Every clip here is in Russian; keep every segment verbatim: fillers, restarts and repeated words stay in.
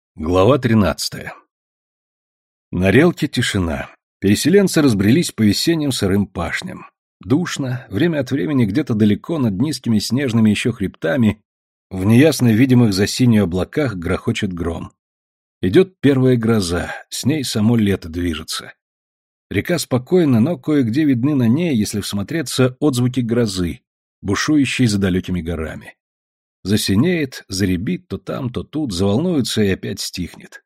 Глава тринадцатая. На Релке тишина. Переселенцы разбрелись по весенним сырым пашням. Душно, время от времени где-то далеко над низкими снежными еще хребтами, в неясно видимых за синью облаках грохочет гром. Идет первая гроза, с ней само лето движется. Река спокойна, но кое-где видны на ней, если всмотреться, отзвуки грозы, бушующей за далекими горами. Засинеет, заребит то там, то тут, заволнуется и опять стихнет.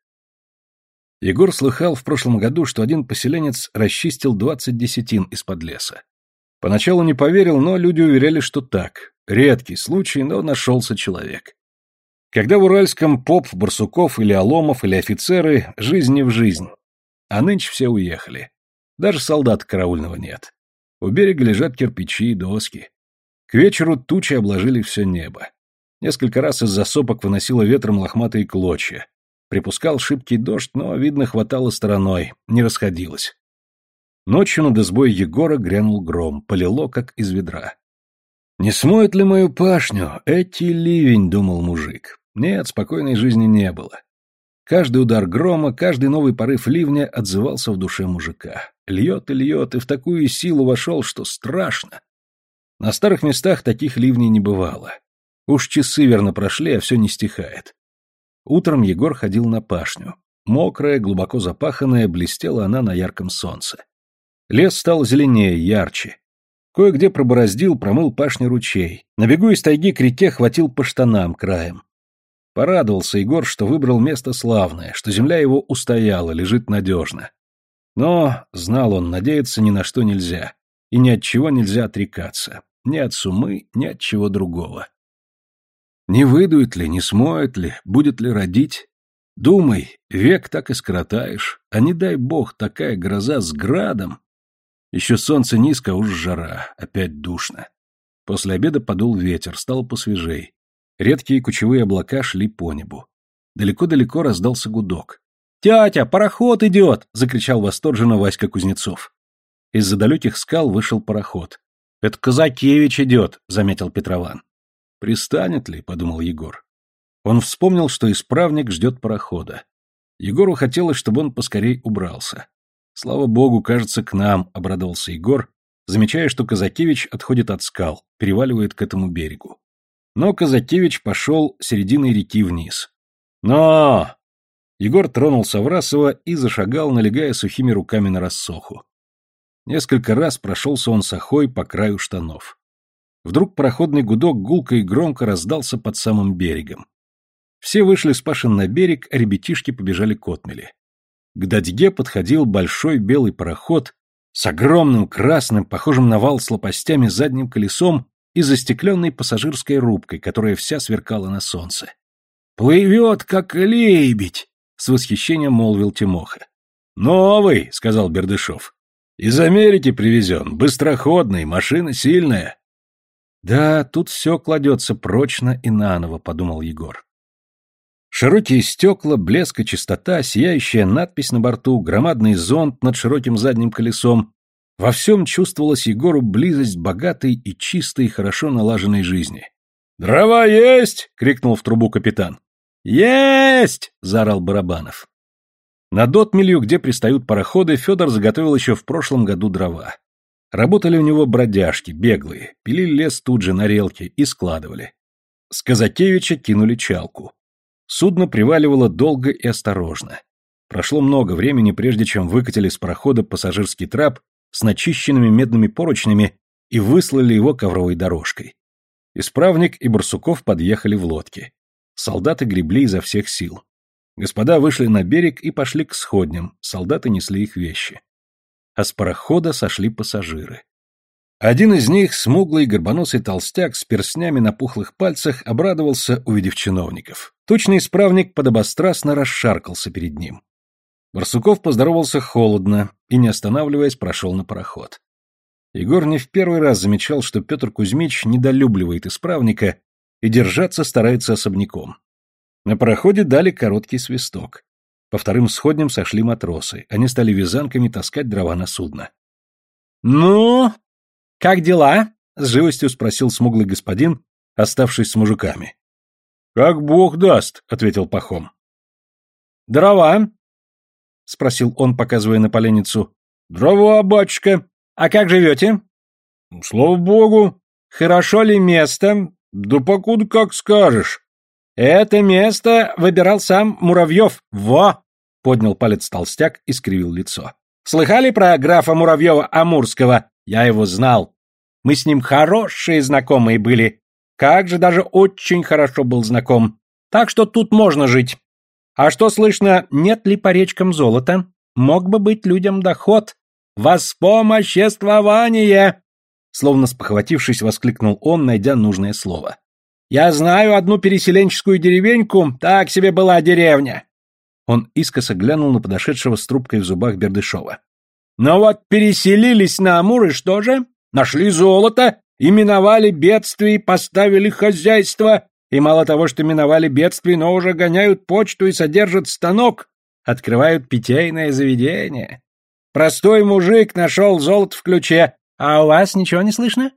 Егор слыхал в прошлом году, что один поселенец расчистил двадцать десятин из-под леса. Поначалу не поверил, но люди уверяли, что так. Редкий случай, но нашелся человек. Когда в Уральском поп, Барсуков или Аломов или офицеры, жизнь не в жизнь. А нынче все уехали. Даже солдата караульного нет. У берега лежат кирпичи и доски. К вечеру тучи обложили все небо. Несколько раз из-за сопок выносило ветром лохматые клочья. Припускал шибкий дождь, но, видно, хватало стороной, не расходилось. Ночью над избой Егора грянул гром, полило, как из ведра. «Не смоет ли мою пашню? Эти ливень», — думал мужик. Нет, спокойной жизни не было. Каждый удар грома, каждый новый порыв ливня отзывался в душе мужика. Льет и льет, и в такую силу вошел, что страшно. На старых местах таких ливней не бывало. Уж часы верно прошли, а все не стихает. Утром Егор ходил на пашню. Мокрая, глубоко запаханная, блестела она на ярком солнце. Лес стал зеленее, ярче. Кое-где пробороздил, промыл пашню ручей. На бегу из тайги к реке хватил по штанам краем. Порадовался Егор, что выбрал место славное, что земля его устояла, лежит надежно. Но, знал он, надеяться ни на что нельзя. И ни от чего нельзя отрекаться. Ни от сумы, ни от чего другого. Не выдует ли, не смоет ли, будет ли родить? Думай, век так и скоротаешь, а не дай бог такая гроза с градом. Еще солнце низко, а уж жара, опять душно. После обеда подул ветер, стало посвежей. Редкие кучевые облака шли по небу. Далеко-далеко раздался гудок. «Тятя, пароход идет!» — закричал восторженно Васька Кузнецов. Из-за далеких скал вышел пароход. «Это Казакевич идет», — заметил Петрован. «Пристанет ли?» — подумал Егор. Он вспомнил, что исправник ждет парохода. Егору хотелось, чтобы он поскорей убрался. «Слава богу, кажется, к нам», — обрадовался Егор, замечая, что Казакевич отходит от скал, переваливает к этому берегу. Но Казакевич пошел серединой реки вниз. «Но!» Егор тронулся в Расово и зашагал, налегая сухими руками на рассоху. Несколько раз прошелся он с охой по краю штанов. Вдруг пароходный гудок гулко и громко раздался под самым берегом. Все вышли с пашин на берег, а ребятишки побежали к отмели. К Дадьге подходил большой белый пароход с огромным красным, похожим на вал с лопастями задним колесом и застекленной пассажирской рубкой, которая вся сверкала на солнце. «Плывет, как лебедь!» — с восхищением молвил Тимоха. «Новый!» — сказал Бердышев. «Из Америки привезен, быстроходный, машина сильная». «Да, тут все кладется прочно и наново», — подумал Егор. Широкие стекла, блеск и чистота, сияющая надпись на борту, громадный зонт над широким задним колесом — во всем чувствовалась Егору близость богатой и чистой, хорошо налаженной жизни. «Дрова есть!» — крикнул в трубу капитан. «Есть!» — заорал Барабанов. Над отмелью, где пристают пароходы, Федор заготовил еще в прошлом году дрова. Работали у него бродяжки, беглые, пилили лес тут же на релке и складывали. С Казакевича кинули чалку. Судно приваливало долго и осторожно. Прошло много времени, прежде чем выкатили с парохода пассажирский трап с начищенными медными поручнями и выслали его ковровой дорожкой. Исправник и Барсуков подъехали в лодке. Солдаты гребли изо всех сил. Господа вышли на берег и пошли к сходням, солдаты несли их вещи. А с парохода сошли пассажиры. Один из них, смуглый горбоносый толстяк с перстнями на пухлых пальцах, обрадовался, увидев чиновников. Тучный исправник подобострастно расшаркался перед ним. Барсуков поздоровался холодно и, не останавливаясь, прошел на пароход. Егор не в первый раз замечал, что Петр Кузьмич недолюбливает исправника и держаться старается особняком. На пароходе дали короткий свисток. По вторым сходням сошли матросы. Они стали вязанками таскать дрова на судно. «Ну, как дела?» — с живостью спросил смуглый господин, оставшись с мужиками. «Как бог даст», — ответил Пахом. Дрова? — спросил он, показывая на поленницу. — Дрова, батюшка. — А как живете? — Слава богу. — Хорошо ли место? — Да покуда как скажешь. — Это место выбирал сам Муравьев. Во! — поднял палец толстяк и скривил лицо. — Слыхали про графа Муравьева-Амурского? Я его знал. Мы с ним хорошие знакомые были. Как же даже очень хорошо был знаком. Так что тут можно жить. А что слышно, нет ли по речкам золота? Мог бы быть людям доход. Воспомоществование! Словно спохватившись, воскликнул он, найдя нужное слово. Я знаю одну переселенческую деревеньку, так себе была деревня. Он искоса глянул на подошедшего с трубкой в зубах Бердышева. Но вот переселились на Амур, и что же? Нашли золото, и миновали бедствия, и поставили хозяйство. И мало того, что миновали бедствия, но уже гоняют почту и содержат станок, открывают питейное заведение. Простой мужик нашел золото в ключе, а у вас ничего не слышно?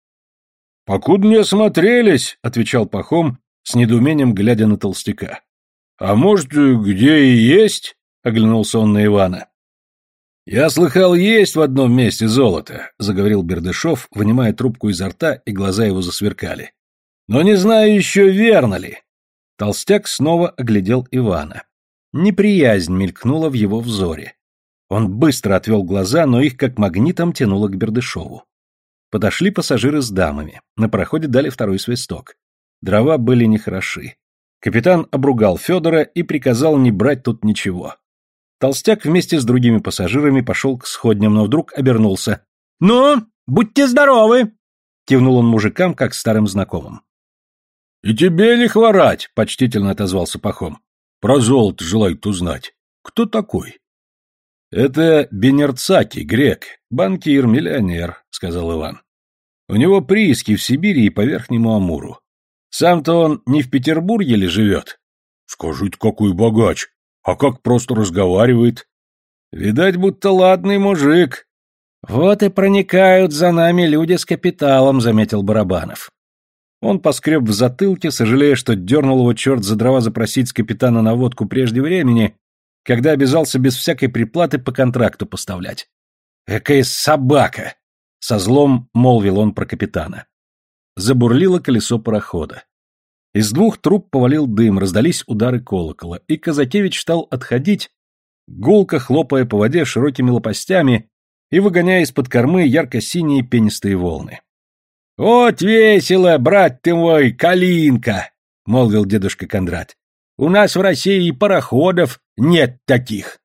— Покуда не осмотрелись, — отвечал Пахом, с недоумением глядя на толстяка. — А может, где и есть? — оглянулся он на Ивана. — Я слыхал, есть в одном месте золото, — заговорил Бердышев, вынимая трубку изо рта, и глаза его засверкали. Но не знаю еще, верно ли. Толстяк снова оглядел Ивана. Неприязнь мелькнула в его взоре. Он быстро отвел глаза, но их как магнитом тянуло к Бердышеву. Подошли пассажиры с дамами. На пароходе дали второй свисток. Дрова были нехороши. Капитан обругал Федора и приказал не брать тут ничего. Толстяк вместе с другими пассажирами пошел к сходням, но вдруг обернулся. — Ну, будьте здоровы! — кивнул он мужикам, как старым знакомым. — И тебе не хворать, — почтительно отозвался Пахом. — Про золото желают узнать. Кто такой? — Это Бенерцаки, грек, банкир, миллионер, — сказал Иван. — У него прииски в Сибири и по Верхнему Амуру. Сам-то он не в Петербурге ли живет? — Скажите, какой богач! А как просто разговаривает? — Видать, будто ладный мужик. — Вот и проникают за нами люди с капиталом, — заметил Барабанов. Он поскреб в затылке, сожалея, что дернул его черт за дрова запросить с капитана на водку прежде времени, когда обязался без всякой приплаты по контракту поставлять. «Экая собака!» — со злом молвил он про капитана. Забурлило колесо парохода. Из двух труб повалил дым, раздались удары колокола, и Казакевич стал отходить, гулко хлопая по воде широкими лопастями и выгоняя из-под кормы ярко-синие пенистые волны. — Вот весело, брат ты мой, Калинка! — молвил дедушка Кондрат. — У нас в России и пароходов нет таких.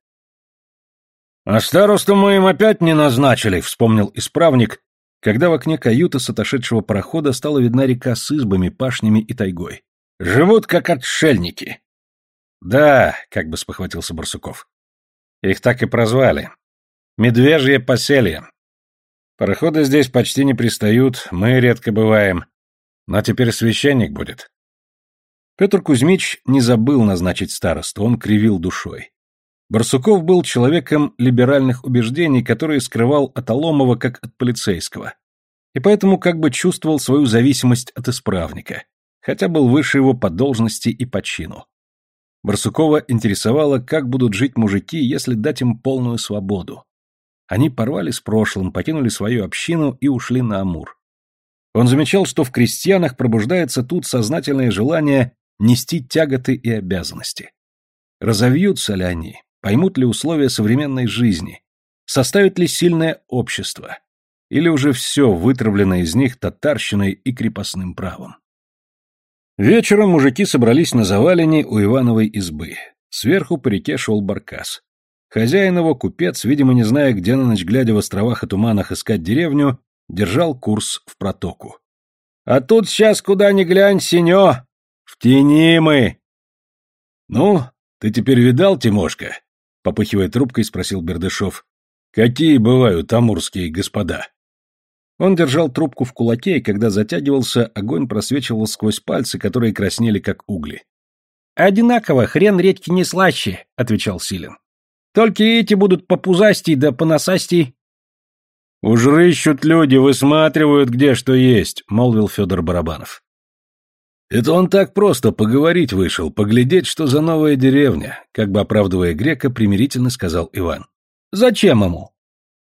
— А старосту мы им опять не назначили, — вспомнил исправник, когда в окне каюты с отошедшего парохода стала видна река с избами, пашнями и тайгой. — Живут как отшельники. — Да, — как бы спохватился Барсуков. — Их так и прозвали. Медвежье поселье. Пароходы здесь почти не пристают, мы редко бываем. Но теперь священник будет. Петр Кузьмич не забыл назначить старосту, он кривил душой. Барсуков был человеком либеральных убеждений, который скрывал от Аломова как от полицейского, и поэтому как бы чувствовал свою зависимость от исправника, хотя был выше его по должности и по чину. Барсукова интересовало, как будут жить мужики, если дать им полную свободу. Они порвали с прошлым, покинули свою общину и ушли на Амур. Он замечал, что в крестьянах пробуждается тут сознательное желание нести тяготы и обязанности. Разовьются ли они, поймут ли условия современной жизни, составит ли сильное общество, или уже все вытравлено из них татарщиной и крепостным правом. Вечером мужики собрались на завалене у Ивановой избы. Сверху по реке шел баркас. Хозяин его, купец, видимо, не зная, где на ночь глядя в островах и туманах искать деревню, держал курс в протоку. — А тут сейчас куда ни глянь, синё! В тени мы! — Ну, ты теперь видал, Тимошка? — попыхивая трубкой, спросил Бердышев. — Какие бывают амурские господа? Он держал трубку в кулаке, и когда затягивался, огонь просвечивал сквозь пальцы, которые краснели, как угли. — Одинаково, хрен редьки не слаще, — отвечал Силин. — Только эти будут попузастей да поносастей. — Уж рыщут люди, высматривают, где что есть, — молвил Федор Барабанов. Это он так просто поговорить вышел, поглядеть, что за новая деревня, как бы оправдывая грека, примирительно сказал Иван. Зачем ему?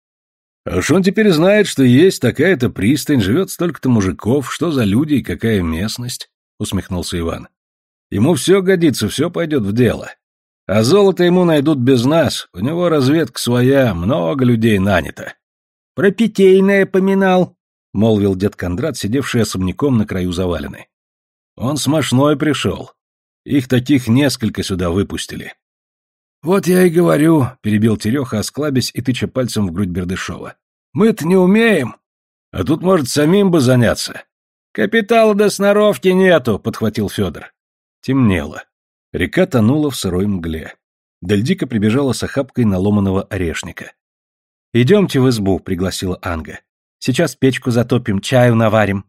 А уж он теперь знает, что есть такая-то пристань, живет столько-то мужиков, что за люди и какая местность, усмехнулся Иван. Ему все годится, все пойдет в дело. А золото ему найдут без нас, у него разведка своя, много людей нанято. Про питейное поминал, молвил дед Кондрат, сидевший особняком на краю завалины. Он с мошной пришел. Их таких несколько сюда выпустили. Вот я и говорю, перебил Тереха, осклабясь и тыча пальцем в грудь Бердышева. Мы-то не умеем. А тут, может, самим бы заняться. Капитала до сноровки нету, подхватил Федор. Темнело. Река тонула в сырой мгле. Дальдика прибежала с охапкой наломанного орешника. «Идемте в избу», — пригласила Анга. «Сейчас печку затопим, чаю наварим».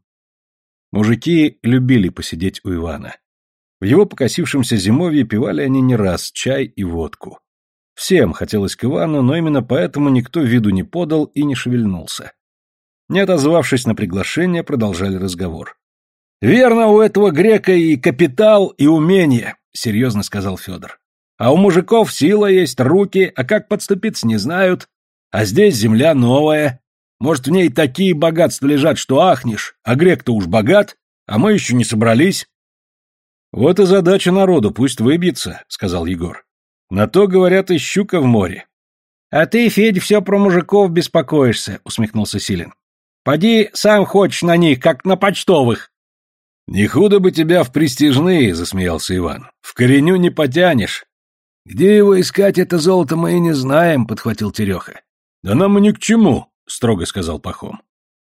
Мужики любили посидеть у Ивана. В его покосившемся зимовье пивали они не раз чай и водку. Всем хотелось к Ивану, но именно поэтому никто виду не подал и не шевельнулся. Не отозвавшись на приглашение, продолжали разговор. «Верно, у этого грека и капитал, и умение», — серьезно сказал Федор. «А у мужиков сила есть, руки, а как подступиться не знают. А здесь земля новая. Может, в ней такие богатства лежат, что ахнешь, а грек-то уж богат, а мы еще не собрались». «Вот и задача народу, пусть выбьется», — сказал Егор. «На то, говорят, и щука в море». «А ты, Федь, все про мужиков беспокоишься», — усмехнулся Силин. «Поди, сам хочешь на них, как на почтовых». «Не худо бы тебя в престижные», — засмеялся Иван. «В кореню не потянешь». «Где его искать, это золото мы и не знаем», — подхватил Тереха. «Да нам и ни к чему», — строго сказал Пахом.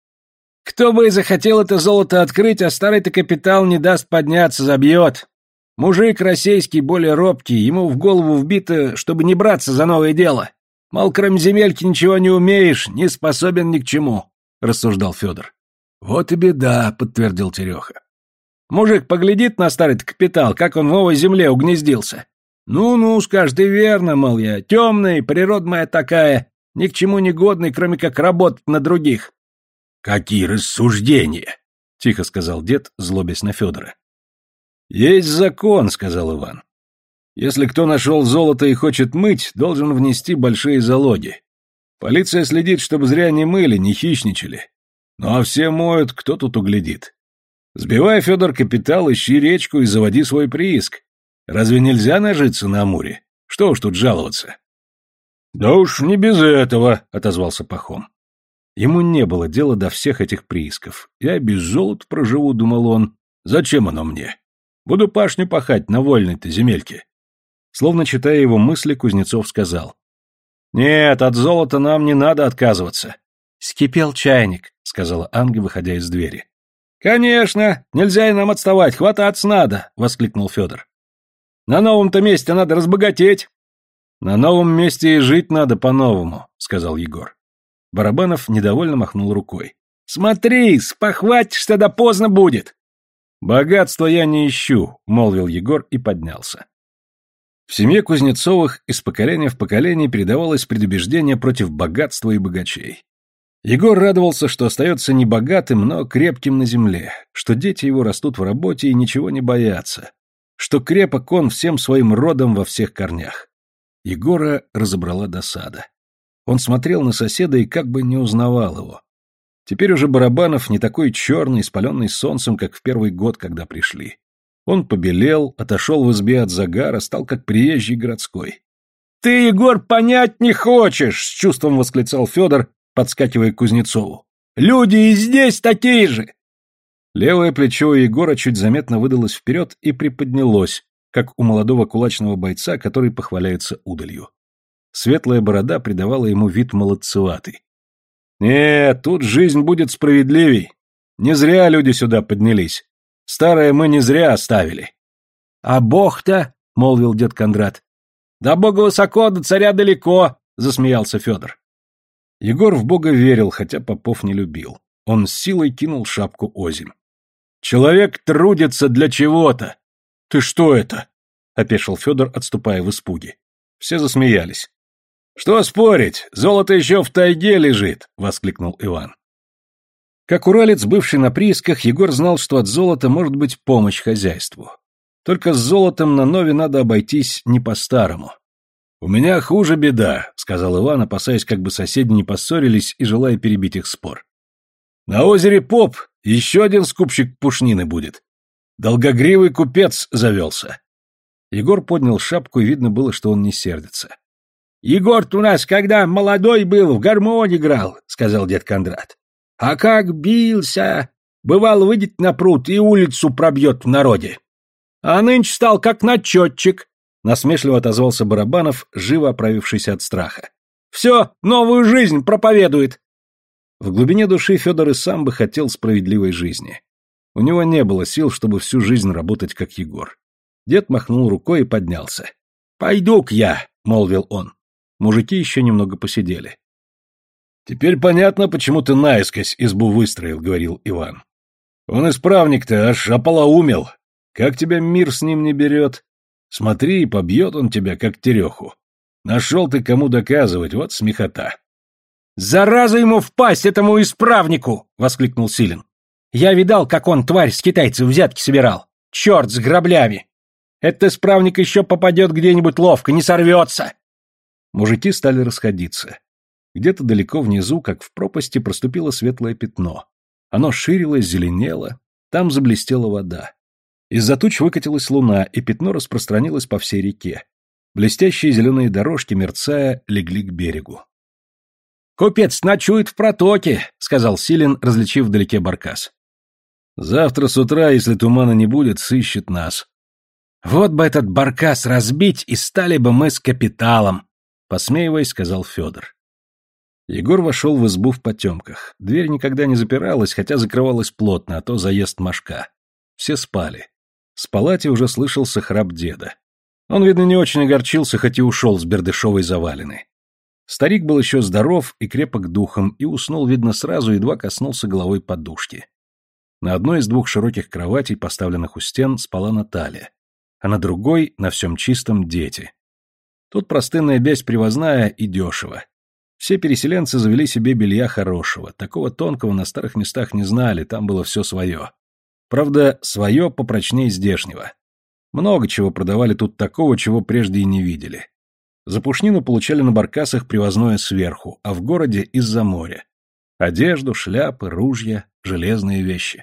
«Кто бы и захотел это золото открыть, а старый-то капитал не даст подняться, забьет. Мужик российский более робкий, ему в голову вбито, чтобы не браться за новое дело. Мол, кроме земельки ничего не умеешь, не способен ни к чему», — рассуждал Федор. «Вот и беда», — подтвердил Тереха. «Мужик поглядит на старый-то капитал, как он в новой земле угнездился. Ну-ну, скажет, и верно, мол, я темный, природа моя такая, ни к чему не годный, кроме как работать на других». «Какие рассуждения!» — тихо сказал дед, злобясь на Федора. «Есть закон», — сказал Иван. «Если кто нашел золото и хочет мыть, должен внести большие залоги. Полиция следит, чтобы зря не мыли, не хищничали. Ну а все моют, кто тут углядит. Сбивай, Федор, капитал, ищи речку и заводи свой прииск. Разве нельзя нажиться на Амуре? Что уж тут жаловаться?» «Да уж не без этого», — отозвался Пахом. Ему не было дела до всех этих приисков. «Я без золота проживу», — думал он. «Зачем оно мне? Буду пашню пахать на вольной-то земельке». Словно читая его мысли, Кузнецов сказал. «Нет, от золота нам не надо отказываться». «Скипел чайник», — сказала Анга, выходя из двери. «Конечно, нельзя и нам отставать, хвататься надо», — воскликнул Федор. «На новом-то месте надо разбогатеть». «На новом месте и жить надо по-новому», — сказал Егор. Барабанов недовольно махнул рукой. «Смотри, спохватишься, да поздно будет!» «Богатства я не ищу», — молвил Егор и поднялся. В семье Кузнецовых из поколения в поколение передавалось предубеждение против богатства и богачей. Егор радовался, что остается не богатым, но крепким на земле, что дети его растут в работе и ничего не боятся, что крепок он всем своим родом во всех корнях. Егора разобрала досада. Он смотрел на соседа и как бы не узнавал его. Теперь уже Барабанов не такой черный, спаленный солнцем, как в первый год, когда пришли. Он побелел, отошел в избе от загара, стал как приезжий городской. «Ты, Егор, понять не хочешь!» — с чувством восклицал Федор, подскакивая к Кузнецову. «Люди и здесь такие же!» Левое плечо у Егора чуть заметно выдалось вперед и приподнялось, как у молодого кулачного бойца, который похваляется удалью. Светлая борода придавала ему вид молодцеватый. «Нет, тут жизнь будет справедливей. Не зря люди сюда поднялись. Старое мы не зря оставили». «А Бог-то?» — молвил дед Кондрат. «Да Бога высоко, до царя далеко», — засмеялся Федор. Егор в Бога верил, хотя попов не любил. Он с силой кинул шапку озимь. «Человек трудится для чего-то». «Ты что это?» — опешил Федор, отступая в испуге. Все засмеялись. «Что спорить? Золото еще в тайге лежит!» — воскликнул Иван. Как уралец, бывший на приисках, Егор знал, что от золота может быть помощь хозяйству. Только с золотом на Нове надо обойтись не по-старому. «У меня хуже беда», — сказал Иван, опасаясь, как бы соседи не поссорились и желая перебить их спор. «На озере Поп еще один скупщик пушнины будет. Долгогривый купец завелся». Егор поднял шапку, и видно было, что он не сердится. «Егор-то у нас, когда молодой был, в гармонь играл», — сказал дед Кондрат. «А как бился! Бывало, выйдет на пруд и улицу пробьет в народе. А нынче стал как начетчик», — насмешливо отозвался Барабанов, живо оправившийся от страха. «Все, новую жизнь проповедует». В глубине души Федор и сам бы хотел справедливой жизни. У него не было сил, чтобы всю жизнь работать, как Егор. Дед махнул рукой и поднялся. «Пойду-ка я», — молвил он. Мужики еще немного посидели. «Теперь понятно, почему ты наискось избу выстроил», — говорил Иван. «Он исправник-то аж ополоумел. Как тебя мир с ним не берет? Смотри, побьет он тебя, как тереху. Нашел ты, кому доказывать, вот смехота». «Зараза ему в пасть, этому исправнику!» — воскликнул Силин. «Я видал, как он, тварь, с китайцев взятки собирал. Черт с граблями! Этот исправник еще попадет где-нибудь ловко, не сорвется!» Мужики стали расходиться. Где-то далеко внизу, как в пропасти, проступило светлое пятно. Оно ширилось, зеленело, там заблестела вода. Из-за туч выкатилась луна, и пятно распространилось по всей реке. Блестящие зеленые дорожки, мерцая, легли к берегу. «Купец ночует в протоке», — сказал Силин, различив вдалеке баркас. «Завтра с утра, если тумана не будет, сыщет нас». «Вот бы этот баркас разбить, и стали бы мы с капиталом», — посмеиваясь, сказал Федор. Егор вошел в избу в потемках. Дверь никогда не запиралась, хотя закрывалась плотно, а то заезд мошка. Все спали. С палати уже слышался храп деда. Он, видно, не очень огорчился, хоть и ушел с бердышевой завалины. Старик был еще здоров и крепок духом, и уснул, видно, сразу, едва коснулся головой подушки. На одной из двух широких кроватей, поставленных у стен, спала Наталья, а на другой, на всем чистом, дети. Тут простынная бязь привозная и дешево. Все переселенцы завели себе белья хорошего, такого тонкого на старых местах не знали, там было все свое. Правда, свое попрочнее здешнего. Много чего продавали тут такого, чего прежде и не видели. За пушнину получали на баркасах привозное сверху, а в городе из-за моря. Одежду, шляпы, ружья, железные вещи.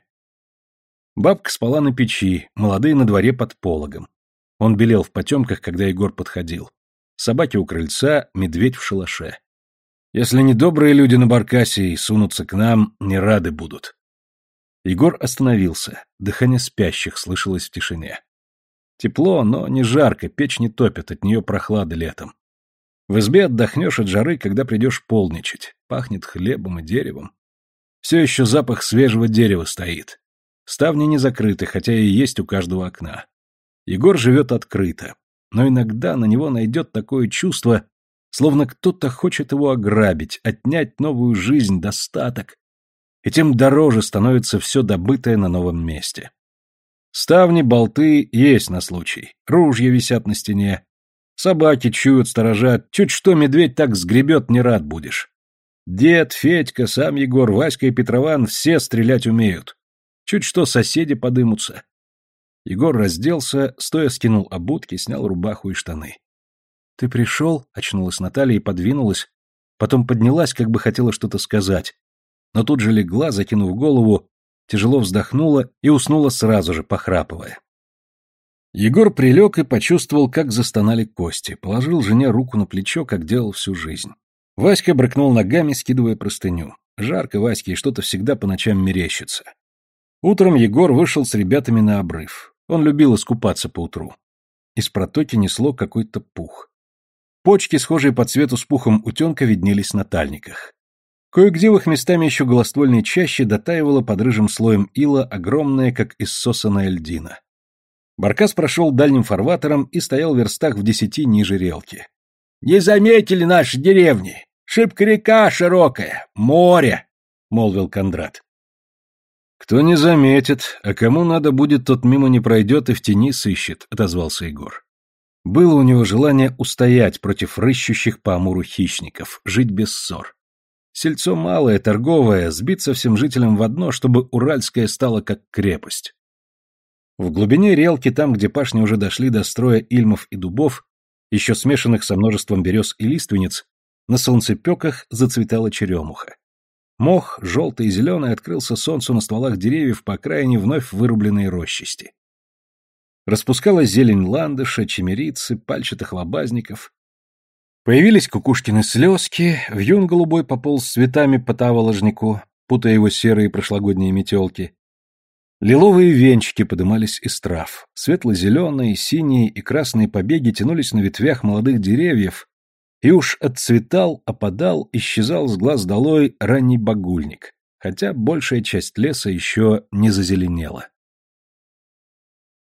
Бабка спала на печи, молодые на дворе под пологом. Он белел в потемках, когда Егор подходил. Собаки у крыльца, медведь в шалаше. Если недобрые люди на баркасе и сунутся к нам, не рады будут. Егор остановился. Дыхание спящих слышалось в тишине. Тепло, но не жарко, печь не топит, от нее прохлада летом. В избе отдохнешь от жары, когда придешь полничать. Пахнет хлебом и деревом. Все еще запах свежего дерева стоит. Ставни не закрыты, хотя и есть у каждого окна. Егор живет открыто, но иногда на него найдет такое чувство, словно кто-то хочет его ограбить, отнять новую жизнь, достаток. И тем дороже становится все добытое на новом месте. Ставни, болты есть на случай, ружья висят на стене, собаки чуют, сторожат, чуть что медведь так сгребет, не рад будешь. Дед, Федька, сам Егор, Васька и Петрован все стрелять умеют. Чуть что соседи подымутся. Егор разделся, стоя скинул обутки, снял рубаху и штаны. — Ты пришел? — очнулась Наталья и подвинулась, потом поднялась, как бы хотела что-то сказать, но тут же легла, закинув голову, тяжело вздохнула и уснула сразу же, похрапывая. Егор прилег и почувствовал, как застонали кости, положил жене руку на плечо, как делал всю жизнь. Васька брыкнул ногами, скидывая простыню. Жарко Ваське, и что-то всегда по ночам мерещится. Утром Егор вышел с ребятами на обрыв. Он любил искупаться поутру. Из протоки несло какой-то пух. Почки, схожие по цвету с пухом утенка, виднелись на тальниках. Кое-где в их местами еще голоствольной чаще дотаивала под рыжим слоем ила огромная, как иссосанная льдина. Баркас прошел дальним фарватером и стоял в верстах в десяти ниже релки. — Не заметили наши деревни? Шибко река широкая, море, — молвил Кондрат. — Кто не заметит, а кому надо будет, тот мимо не пройдет и в тени сыщет, — отозвался Егор. Было у него желание устоять против рыщущих по Амуру хищников, жить без ссор. Сельцо малое, торговое, сбиться всем жителям в одно, чтобы Уральское стало как крепость. В глубине Релки, там, где пашни уже дошли до строя ильмов и дубов, еще смешанных со множеством берез и лиственниц, на солнцепеках зацветала черемуха. Мох, желтый и зеленый, открылся солнцу на стволах деревьев по окраине вновь вырубленной рощисти. Распускалась зелень ландыша, чемерицы, пальчатых лобазников. Появились кукушкины слезки, вьюн голубой пополз с цветами по таволожнику, путая его серые прошлогодние метелки. Лиловые венчики подымались из трав, светло-зеленые, синие и красные побеги тянулись на ветвях молодых деревьев, и уж отцветал, опадал, исчезал с глаз долой ранний багульник, хотя большая часть леса еще не зазеленела.